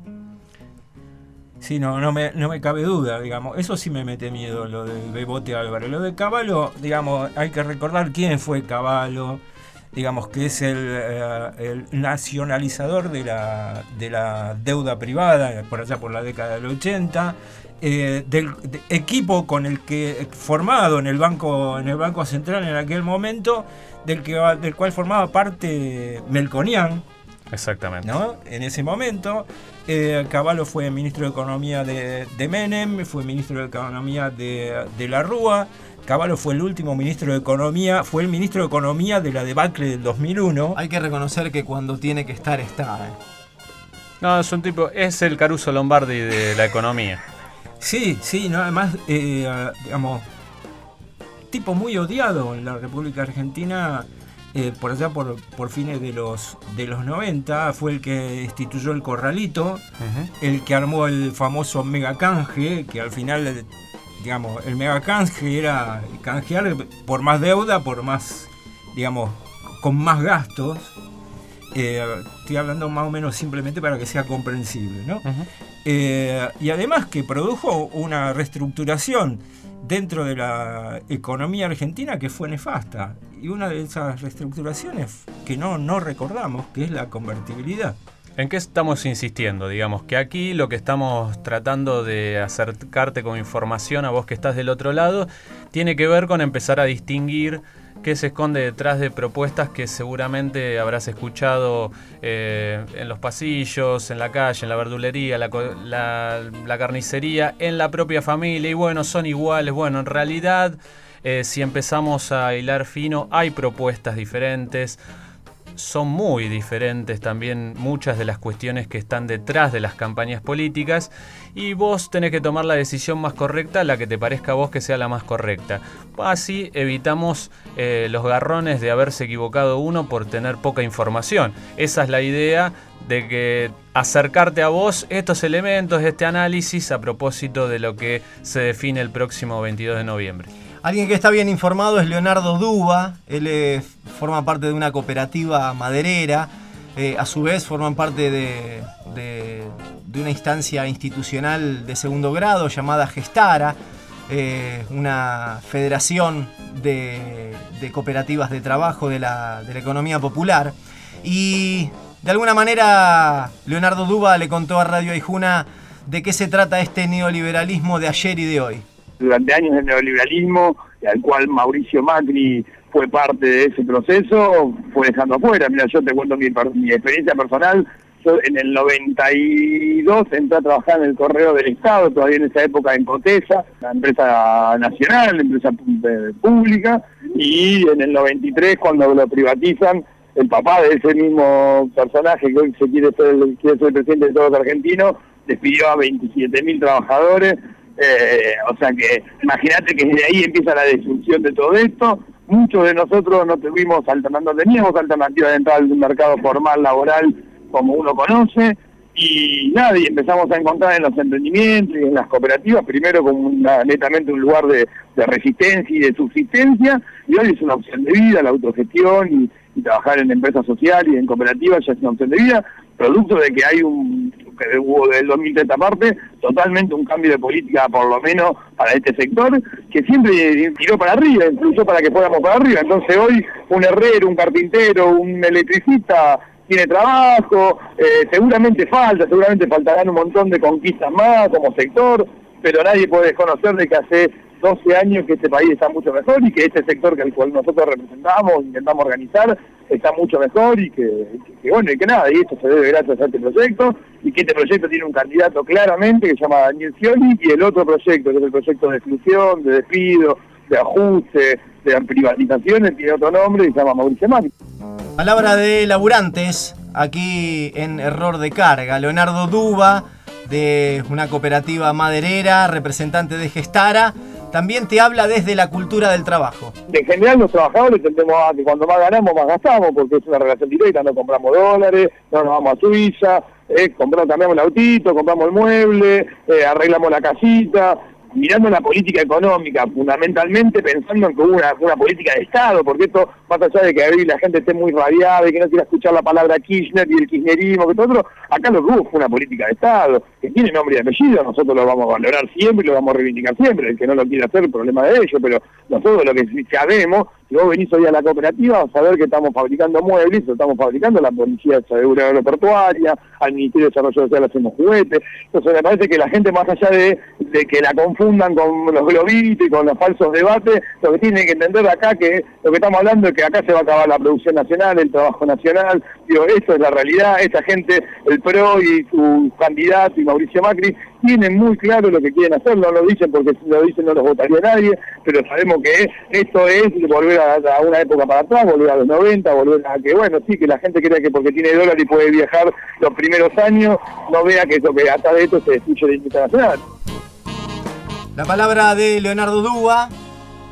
Sí, no, no, me, no me cabe duda, digamos, eso sí me mete miedo, lo del Bebote Álvarez. Lo de Cavallo, digamos, hay que recordar quién fue Cavallo, digamos que es el, eh, el nacionalizador de la, de la deuda privada, por allá por la década del ochenta, eh, del de equipo con el que formado en el banco en el Banco Central en aquel momento, del que del cual formaba parte Melconian. Exactamente. ¿No? En ese momento, eh, Cavallo fue ministro de Economía de, de Menem, fue ministro de Economía de, de la Rúa. Cavallo fue el último ministro de Economía, fue el ministro de Economía de la debacle del dos mil uno. Hay que reconocer que cuando tiene que estar, está. ¿eh? No, es un tipo, es el Caruso Lombardi de la economía. Sí, sí, no, además, eh, digamos, tipo muy odiado en la República Argentina. Eh, por allá por, por fines de los de los noventa, fue el que instituyó el corralito, uh-huh. el que armó el famoso megacanje, que al final, digamos, el megacanje era canjear por más deuda, por más, digamos, con más gastos. Eh, estoy hablando más o menos simplemente para que sea comprensible, ¿no? Uh-huh. Eh, y además que produjo una reestructuración dentro de la economía argentina que fue nefasta. Y una de esas reestructuraciones que no, no recordamos, que es la convertibilidad. ¿En qué estamos insistiendo? Digamos que aquí lo que estamos tratando de acercarte con información a vos que estás del otro lado tiene que ver con empezar a distinguir qué se esconde detrás de propuestas que seguramente habrás escuchado eh, en los pasillos, en la calle, en la verdulería, la, la, la carnicería, en la propia familia. Y bueno, son iguales. Bueno, en realidad, eh, si empezamos a hilar fino, hay propuestas diferentes. Son muy diferentes también muchas de las cuestiones que están detrás de las campañas políticas y vos tenés que tomar la decisión más correcta, la que te parezca a vos que sea la más correcta. Así evitamos eh, los garrones de haberse equivocado uno por tener poca información. Esa es la idea de que acercarte a vos estos elementos, este análisis a propósito de lo que se define el próximo veintidós de noviembre. Alguien que está bien informado es Leonardo Duba. Él eh, forma parte de una cooperativa maderera. Eh, a su vez forman parte de, de, de una instancia institucional de segundo grado llamada Gestara, eh, una federación de, de cooperativas de trabajo de la, de la economía popular. Y de alguna manera Leonardo Duba le contó a Radio Aijuna de qué se trata este neoliberalismo de ayer y de hoy. Durante años el neoliberalismo, al cual Mauricio Macri fue parte de ese proceso, fue dejando afuera. Mira, yo te cuento mi, mi experiencia personal. Yo en el noventa y dos entré a trabajar en el Correo del Estado, todavía en esa época en Cotesa, la empresa nacional, la empresa pública, y en el noventa y tres cuando lo privatizan, el papá de ese mismo personaje que hoy se quiere ser, quiere ser el presidente de todos los argentinos, despidió a veintisiete mil trabajadores. Eh, o sea que imagínate que desde ahí empieza la destrucción de todo esto. Muchos de nosotros no tuvimos alternativas, no teníamos alternativas de entrar al mercado formal laboral como uno conoce, y nada, y empezamos a encontrar en los emprendimientos y en las cooperativas, primero como una, netamente un lugar de, de resistencia y de subsistencia, y hoy es una opción de vida, la autogestión y, y trabajar en empresas sociales y en cooperativas ya es una opción de vida, producto de que hay un, que hubo del dos mil treinta parte, totalmente un cambio de política, por lo menos para este sector, que siempre tiró para arriba, incluso para que fuéramos para arriba. Entonces hoy un herrero, un carpintero, un electricista tiene trabajo, eh, seguramente falta, seguramente faltarán un montón de conquistas más como sector, pero nadie puede desconocer de que hace doce años que este país está mucho mejor y que este sector que al cual nosotros representamos, intentamos organizar, está mucho mejor y que, que, que bueno, y que nada, y esto se debe gracias a este proyecto, y que este proyecto tiene un candidato claramente que se llama Daniel Scioli, y el otro proyecto, que es el proyecto de exclusión, de despido, de ajuste, de privatizaciones, tiene otro nombre y se llama Mauricio Macri. Palabra de laburantes, aquí en Error de Carga. Leonardo Duba, de una cooperativa maderera, representante de Gestara, también te habla desde la cultura del trabajo. En general los trabajadores tendemos a que cuando más ganamos, más gastamos, porque es una relación directa, no compramos dólares, no nos vamos a Suiza, eh, compramos, cambiamos el autito, compramos el mueble, eh, arreglamos la casita, mirando la política económica, fundamentalmente pensando en que hubo una, una política de Estado, porque esto, más allá de que ahí la gente esté muy radiada y que no quiera escuchar la palabra Kirchner y el kirchnerismo, que todo otro, acá lo que hubo fue una política de Estado, que tiene nombre y apellido, nosotros lo vamos a valorar siempre y lo vamos a reivindicar siempre, el que no lo quiera hacer, el problema de ellos, pero nosotros lo que sabemos, si vos venís hoy a la cooperativa, vas a ver que estamos fabricando muebles, lo estamos fabricando a la Policía de Seguridad Aeroportuaria, al Ministerio de Desarrollo Social hacemos juguetes. Entonces me parece que la gente, más allá de, de que la confundan con los globitos y con los falsos debates, lo que tiene que entender acá, que lo que estamos hablando es que acá se va a acabar la producción nacional, el trabajo nacional. Digo, esto es la realidad. Esta gente, el P R O y su candidato y Mauricio Macri, tienen muy claro lo que quieren hacer, no lo dicen porque si lo dicen no los votaría nadie, pero sabemos que esto es volver a, a una época para atrás, volver a los noventa, volver a que, bueno, sí, que la gente crea que porque tiene dólar y puede viajar los primeros años, no vea que eso que hasta de esto se destruye la industria nacional. La palabra de Leonardo Duba,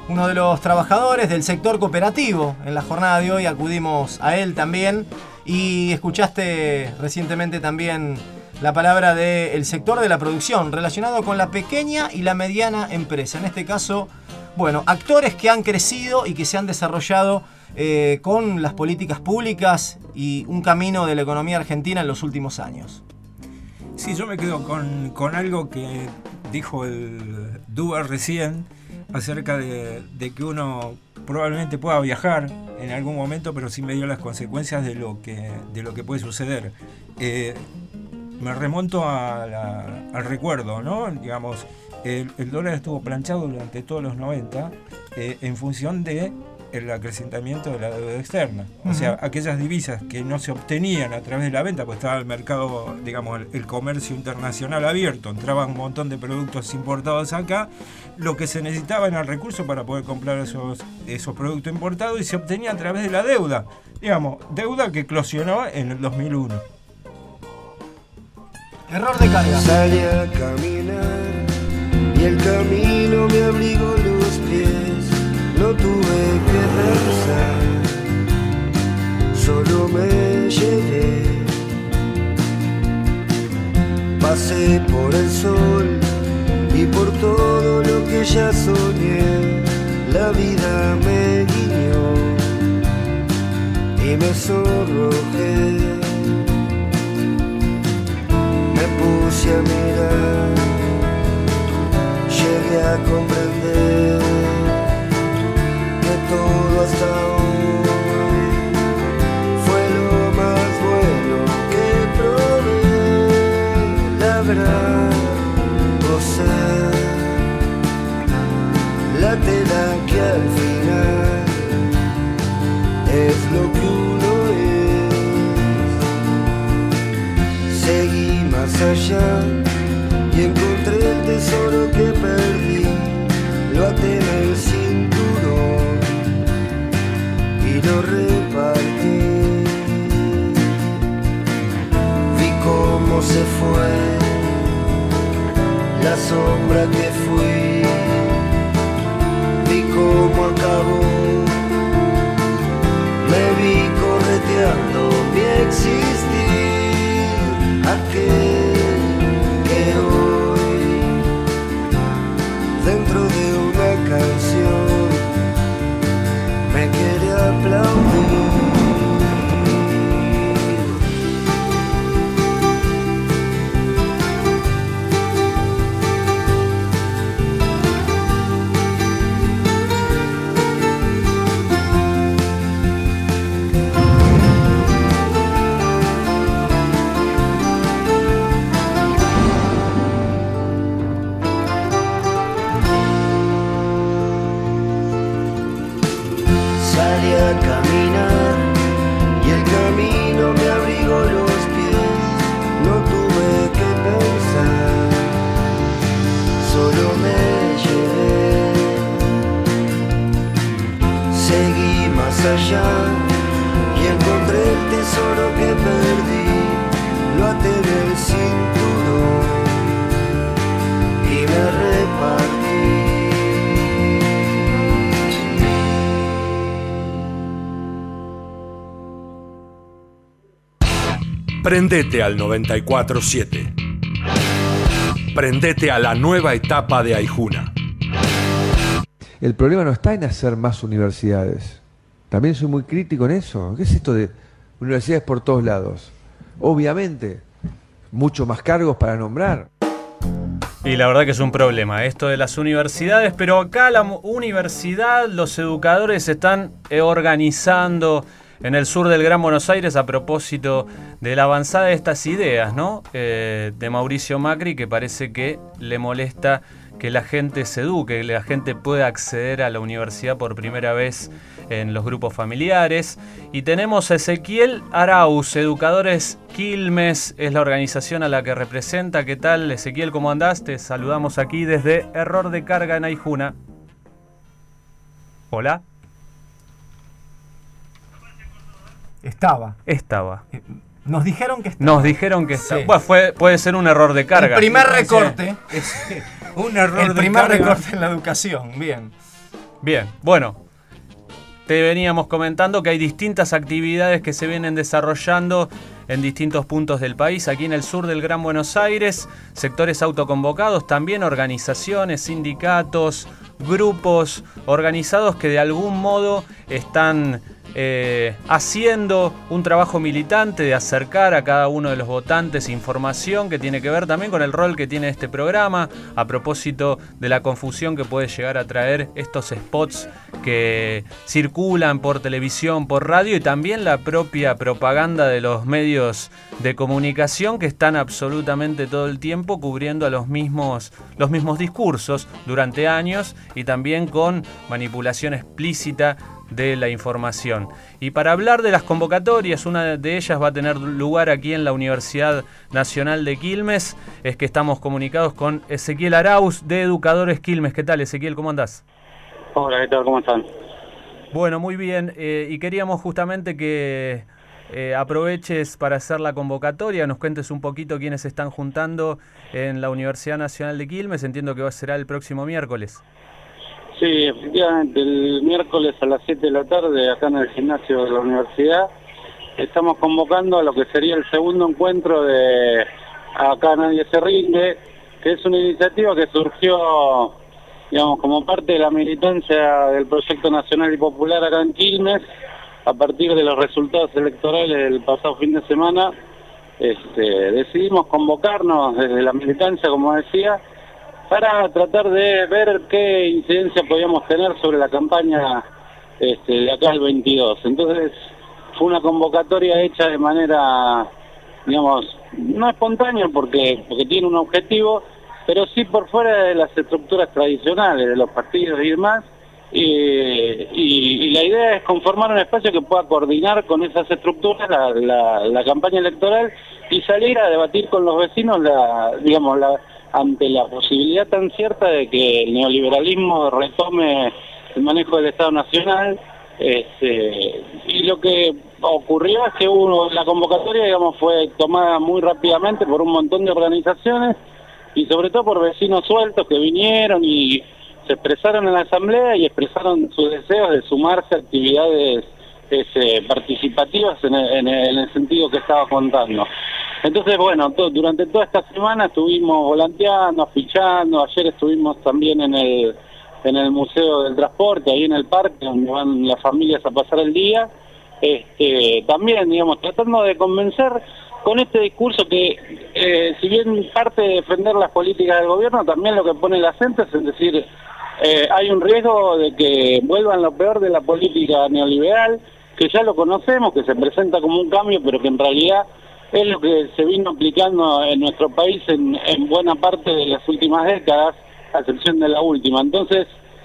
uno de los trabajadores del sector cooperativo en la jornada de hoy. Acudimos a él también y escuchaste recientemente también la palabra del sector de la producción relacionado con la pequeña y la mediana empresa. En este caso, bueno, actores que han crecido y que se han desarrollado eh, con las políticas públicas y un camino de la economía argentina en los últimos años. Sí, yo me quedo con, con algo que dijo el Duba recién acerca de, de que uno probablemente pueda viajar en algún momento, pero sin medir las consecuencias de lo que, de lo que puede suceder. Eh, me remonto a la, al recuerdo, ¿no? Digamos, el, el dólar estuvo planchado durante todos los noventa eh, en función de el acrecentamiento de la deuda externa. O sea, uh-huh. aquellas divisas que no se obtenían a través de la venta, pues estaba el mercado, digamos, el, el comercio internacional abierto, entraban un montón de productos importados acá, lo que se necesitaba era el recurso para poder comprar esos, esos productos importados y se obtenía a través de la deuda. Digamos, deuda que eclosionó en el dos mil uno. Error de carga. Salí a caminar y el camino me abrigó los pies. No tuve que pensar, solo me llevé. Pasé por el sol y por todo lo que ya soñé. La vida me guiñó y me sonrojé. Me puse a mirar, llegué a comprender que todo hasta hoy fue lo más bueno que probé. La verdad, gozar la tela que al final es lo que uno es. Seguí más allá y encontré el tesoro que perdí. Lo até en el cinturón y lo repartí. Vi cómo se fue la sombra que fui. Vi cómo acabó. Me vi correteando mi existir. Aquel que hoy dentro de una canción me quiere aplaudir. Salí a caminar y el camino me abrigó los pies. No tuve que pensar, solo me llevé. Seguí más allá y encontré el tesoro que perdí. Lo até en el cinturón y me repartí. Prendete al noventa y cuatro siete. Prendete a la nueva etapa de Aijuna. El problema no está en hacer más universidades. También soy muy crítico en eso. ¿Qué es esto de universidades por todos lados? Obviamente, mucho más cargos para nombrar. Y la verdad que es un problema esto de las universidades, pero acá la universidad, los educadores se están organizando en el sur del Gran Buenos Aires a propósito de la avanzada de estas ideas, ¿no? Eh, de Mauricio Macri, que parece que le molesta que la gente se eduque, que la gente pueda acceder a la universidad por primera vez en los grupos familiares. Y tenemos a Ezequiel Arauz, Educadores Quilmes, es la organización a la que representa. ¿Qué tal, Ezequiel? ¿Cómo andás? Te saludamos aquí desde Error de Carga en Aijuna. Hola. Estaba. Estaba. Nos dijeron que estaba. Nos dijeron que estaba. Sí. Bueno, fue, puede ser un error de carga. El primer recorte. Un error El de primer carga. recorte en la educación. Bien. Bien, bueno, te veníamos comentando que hay distintas actividades que se vienen desarrollando en distintos puntos del país. Aquí en el sur del Gran Buenos Aires, sectores autoconvocados, también organizaciones, sindicatos, grupos organizados que de algún modo están eh, haciendo un trabajo militante de acercar a cada uno de los votantes información que tiene que ver también con el rol que tiene este programa, a propósito de la confusión que puede llegar a traer estos spots que circulan por televisión, por radio, y también la propia propaganda de los medios de comunicación que están absolutamente todo el tiempo cubriendo a los mismos, los mismos discursos durante años, y también con manipulación explícita de la información. Y para hablar de las convocatorias, una de ellas va a tener lugar aquí en la Universidad Nacional de Quilmes, es que estamos comunicados con Ezequiel Arauz de Educadores Quilmes. ¿Qué tal, Ezequiel? ¿Cómo andás? Hola, ¿qué tal? ¿Cómo están? Bueno, muy bien, eh, y queríamos justamente que eh, aproveches para hacer la convocatoria, nos cuentes un poquito quiénes se están juntando en la Universidad Nacional de Quilmes. Entiendo que será el próximo miércoles. Sí, efectivamente, el miércoles a las siete de la tarde, acá en el gimnasio de la universidad, estamos convocando a lo que sería el segundo encuentro de Acá Nadie Se Rinde, que es una iniciativa que surgió, digamos, como parte de la militancia del Proyecto Nacional y Popular acá en Quilmes, a partir de los resultados electorales del pasado fin de semana. Este, decidimos convocarnos desde la militancia, como decía, para tratar de ver qué incidencia podíamos tener sobre la campaña este, de acá al veintidós. Entonces fue una convocatoria hecha de manera, digamos, no espontánea porque, porque tiene un objetivo, pero sí por fuera de las estructuras tradicionales de los partidos y demás. Y, y, y la idea es conformar un espacio que pueda coordinar con esas estructuras la, la, la campaña electoral y salir a debatir con los vecinos, la, digamos, la ante la posibilidad tan cierta de que el neoliberalismo retome el manejo del Estado Nacional. Este, y lo que ocurrió es que uno, la convocatoria, digamos, fue tomada muy rápidamente por un montón de organizaciones y sobre todo por vecinos sueltos que vinieron y se expresaron en la asamblea y expresaron sus deseos de sumarse a actividades este, participativas en el, en, el, en el sentido que estaba contando. Entonces, bueno, to, durante toda esta semana estuvimos volanteando, afichando. Ayer estuvimos también en el en el Museo del Transporte, ahí en el parque, donde van las familias a pasar el día. Este, también, digamos, tratando de convencer con este discurso que, eh, si bien parte de defender las políticas del gobierno, también lo que pone el acento es en decir, eh, hay un riesgo de que vuelvan lo peor de la política neoliberal, que ya lo conocemos, que se presenta como un cambio, pero que en realidad es lo que se vino aplicando en nuestro país en, en buena parte de las últimas décadas, a excepción de la última. Entonces,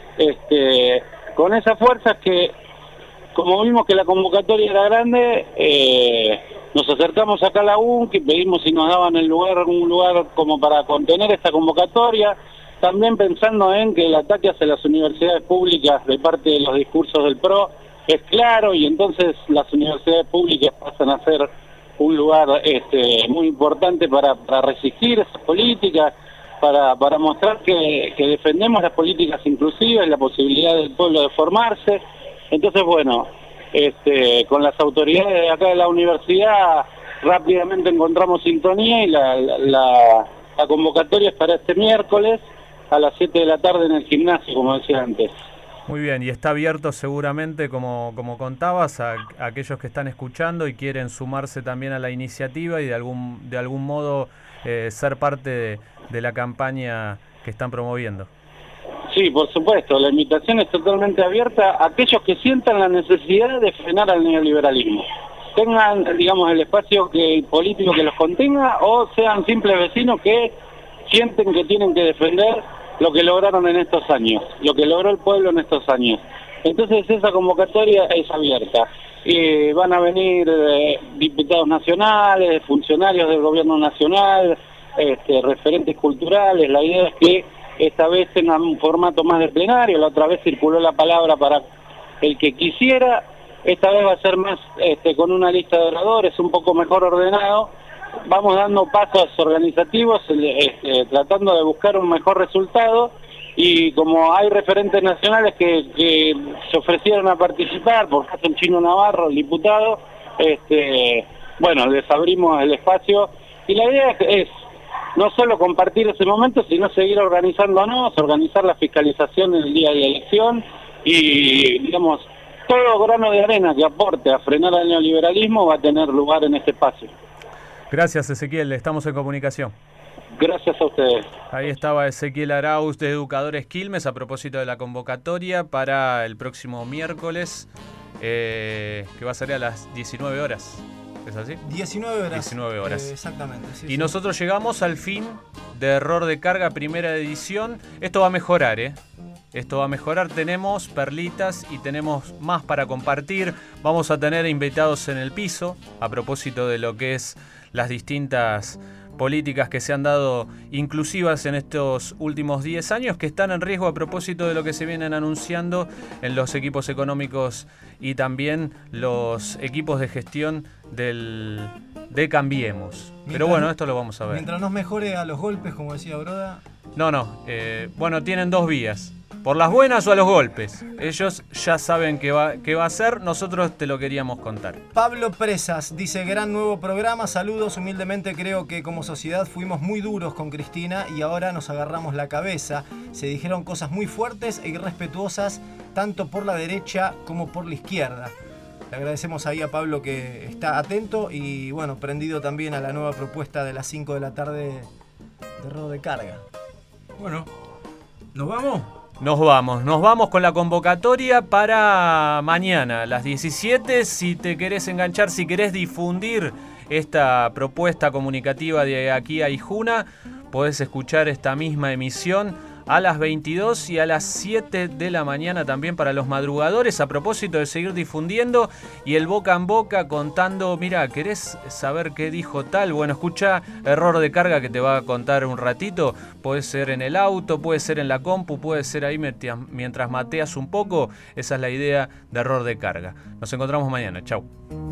este, con esas fuerzas que, como vimos que la convocatoria era grande, eh, nos acercamos acá a la U N C y pedimos si nos daban el lugar, un lugar como para contener esta convocatoria, también pensando en que el ataque hacia las universidades públicas de parte de los discursos del P R O es claro, y entonces las universidades públicas pasan a ser un lugar este, muy importante para, para resistir esas políticas, para, para mostrar que, que defendemos las políticas inclusivas y la posibilidad del pueblo de formarse. Entonces, bueno, este, con las autoridades de acá de la universidad rápidamente encontramos sintonía y la, la, la convocatoria es para este miércoles a las siete de la tarde en el gimnasio, como decía antes. Muy bien, y está abierto seguramente, como, como contabas, a, a aquellos que están escuchando y quieren sumarse también a la iniciativa y de algún, de algún modo eh, ser parte de, de la campaña que están promoviendo. Sí, por supuesto, la invitación es totalmente abierta a aquellos que sientan la necesidad de frenar al neoliberalismo. Tengan, digamos, el espacio que, político que los contenga, o sean simples vecinos que sienten que tienen que defender lo que lograron en estos años, lo que logró el pueblo en estos años. Entonces esa convocatoria es abierta. Eh, van a venir eh, diputados nacionales, funcionarios del gobierno nacional, este, referentes culturales. La idea es que esta vez tengan un formato más de plenario. La otra vez circuló la palabra para el que quisiera. Esta vez va a ser más este, con una lista de oradores, un poco mejor ordenado. Vamos dando pasos organizativos, este, tratando de buscar un mejor resultado y como hay referentes nacionales que, que se ofrecieron a participar, por caso el Chino Navarro, el diputado, este, bueno, les abrimos el espacio y la idea es, es no solo compartir ese momento, sino seguir organizándonos, organizar la fiscalización en el día de la elección y, digamos, todo grano de arena que aporte a frenar el neoliberalismo va a tener lugar en este espacio. Gracias, Ezequiel, estamos en comunicación. Gracias a ustedes. Ahí estaba Ezequiel Arauz de Educadores Quilmes a propósito de la convocatoria para el próximo miércoles, eh, que va a ser a las diecinueve horas. ¿Es así? diecinueve horas. diecinueve horas. Eh, exactamente. Sí, y sí. nosotros llegamos al fin de Error de Carga, primera edición. Esto va a mejorar, ¿eh? Esto va a mejorar. Tenemos perlitas y tenemos más para compartir. Vamos a tener invitados en el piso a propósito de lo que es las distintas políticas que se han dado inclusivas en estos últimos diez años, que están en riesgo a propósito de lo que se vienen anunciando en los equipos económicos y también los equipos de gestión del de Cambiemos. Mientras, Pero bueno, esto lo vamos a ver. Mientras nos mejore a los golpes, como decía Broda. No, no. Eh, bueno, tienen dos vías. ¿Por las buenas o a los golpes? Ellos ya saben qué va, qué va a hacer, nosotros te lo queríamos contar. Pablo Presas dice, gran nuevo programa, saludos, humildemente creo que como sociedad fuimos muy duros con Cristina y ahora nos agarramos la cabeza. Se dijeron cosas muy fuertes e irrespetuosas, tanto por la derecha como por la izquierda. Le agradecemos ahí a Pablo que está atento y bueno, prendido también a la nueva propuesta de las cinco de la tarde de Error de Carga. Bueno, ¿nos vamos? Nos vamos, nos vamos con la convocatoria para mañana a las diecisiete. Si te querés enganchar, si querés difundir esta propuesta comunicativa de aquí a Ijuna, podés escuchar esta misma emisión a las veintidós y a las siete de la mañana también para los madrugadores, a propósito de seguir difundiendo y el boca en boca contando, mira, ¿querés saber qué dijo tal? Bueno, escucha Error de Carga que te va a contar un ratito, puede ser en el auto, puede ser en la compu, puede ser ahí mientras mateas un poco, esa es la idea de Error de Carga. Nos encontramos mañana, chau.